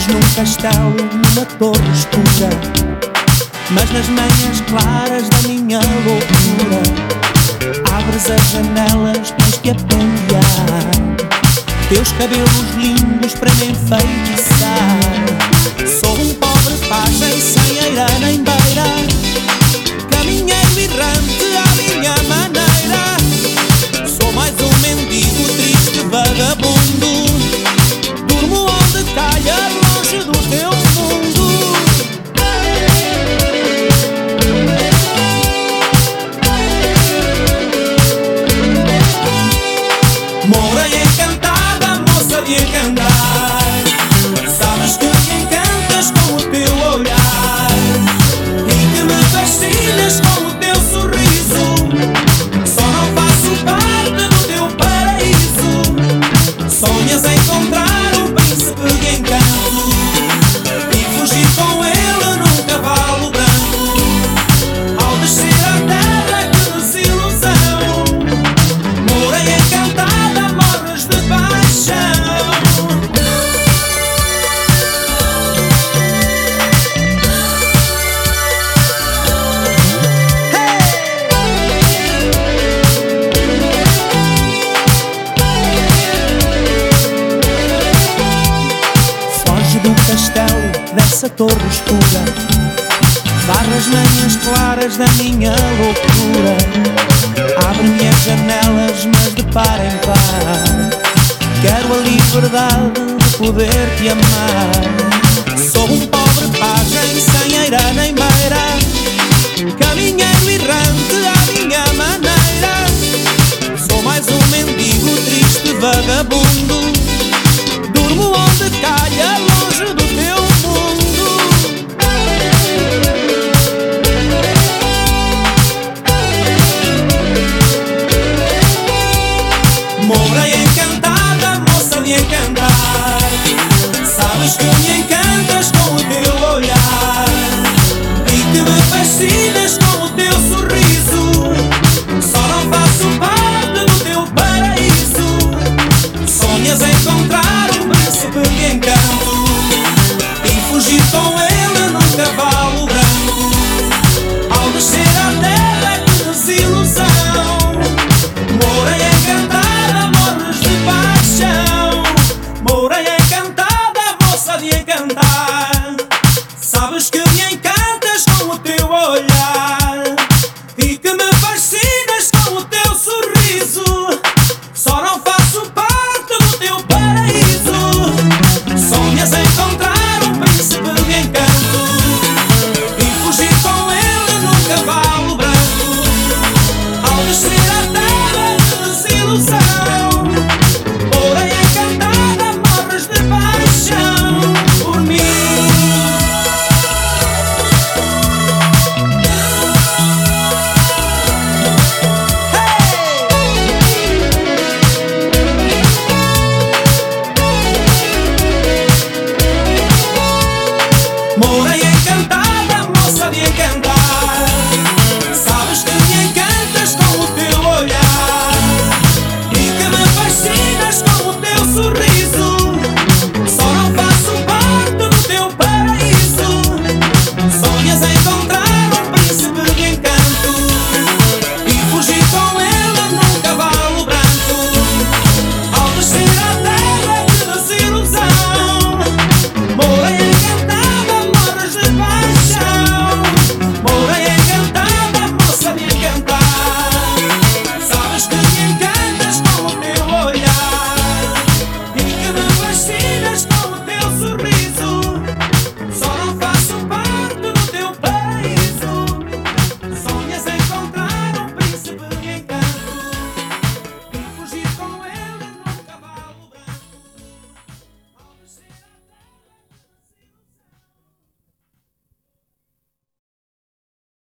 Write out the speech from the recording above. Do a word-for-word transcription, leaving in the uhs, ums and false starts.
Vives num castelo, numa torre escura, mas nas manhãs claras da minha loucura abres as janelas, tens que apentear teus cabelos lindos para me enfeitiçar. Sou um pobre pajem sem eira nem beira, caminheiro errante à minha maneira. Sou mais um mendigo triste vagabundo, durmo onde calha, longe do teu mundo. Morei encantada, moça de encantar, sabes que me encantas com o teu olhar e que me fascinas com o teu sorriso. Só não faço parte do teu paraíso. Sonhas encontrar um príncipe de encanto e fugir com ele num cavalo branco. Ao descer a terra, que desilusão! Morei encantada, morres de paixão. Foge do castelo, dessa torre escura, varre as manhãs claras da minha loucura. Abre-me as janelas, mas de par em par. Quero a liberdade de poder te amar. Sou um pobre pajem sem eira nem beira, caminheiro errante à minha maneira. Sou mais um mendigo triste vagabundo,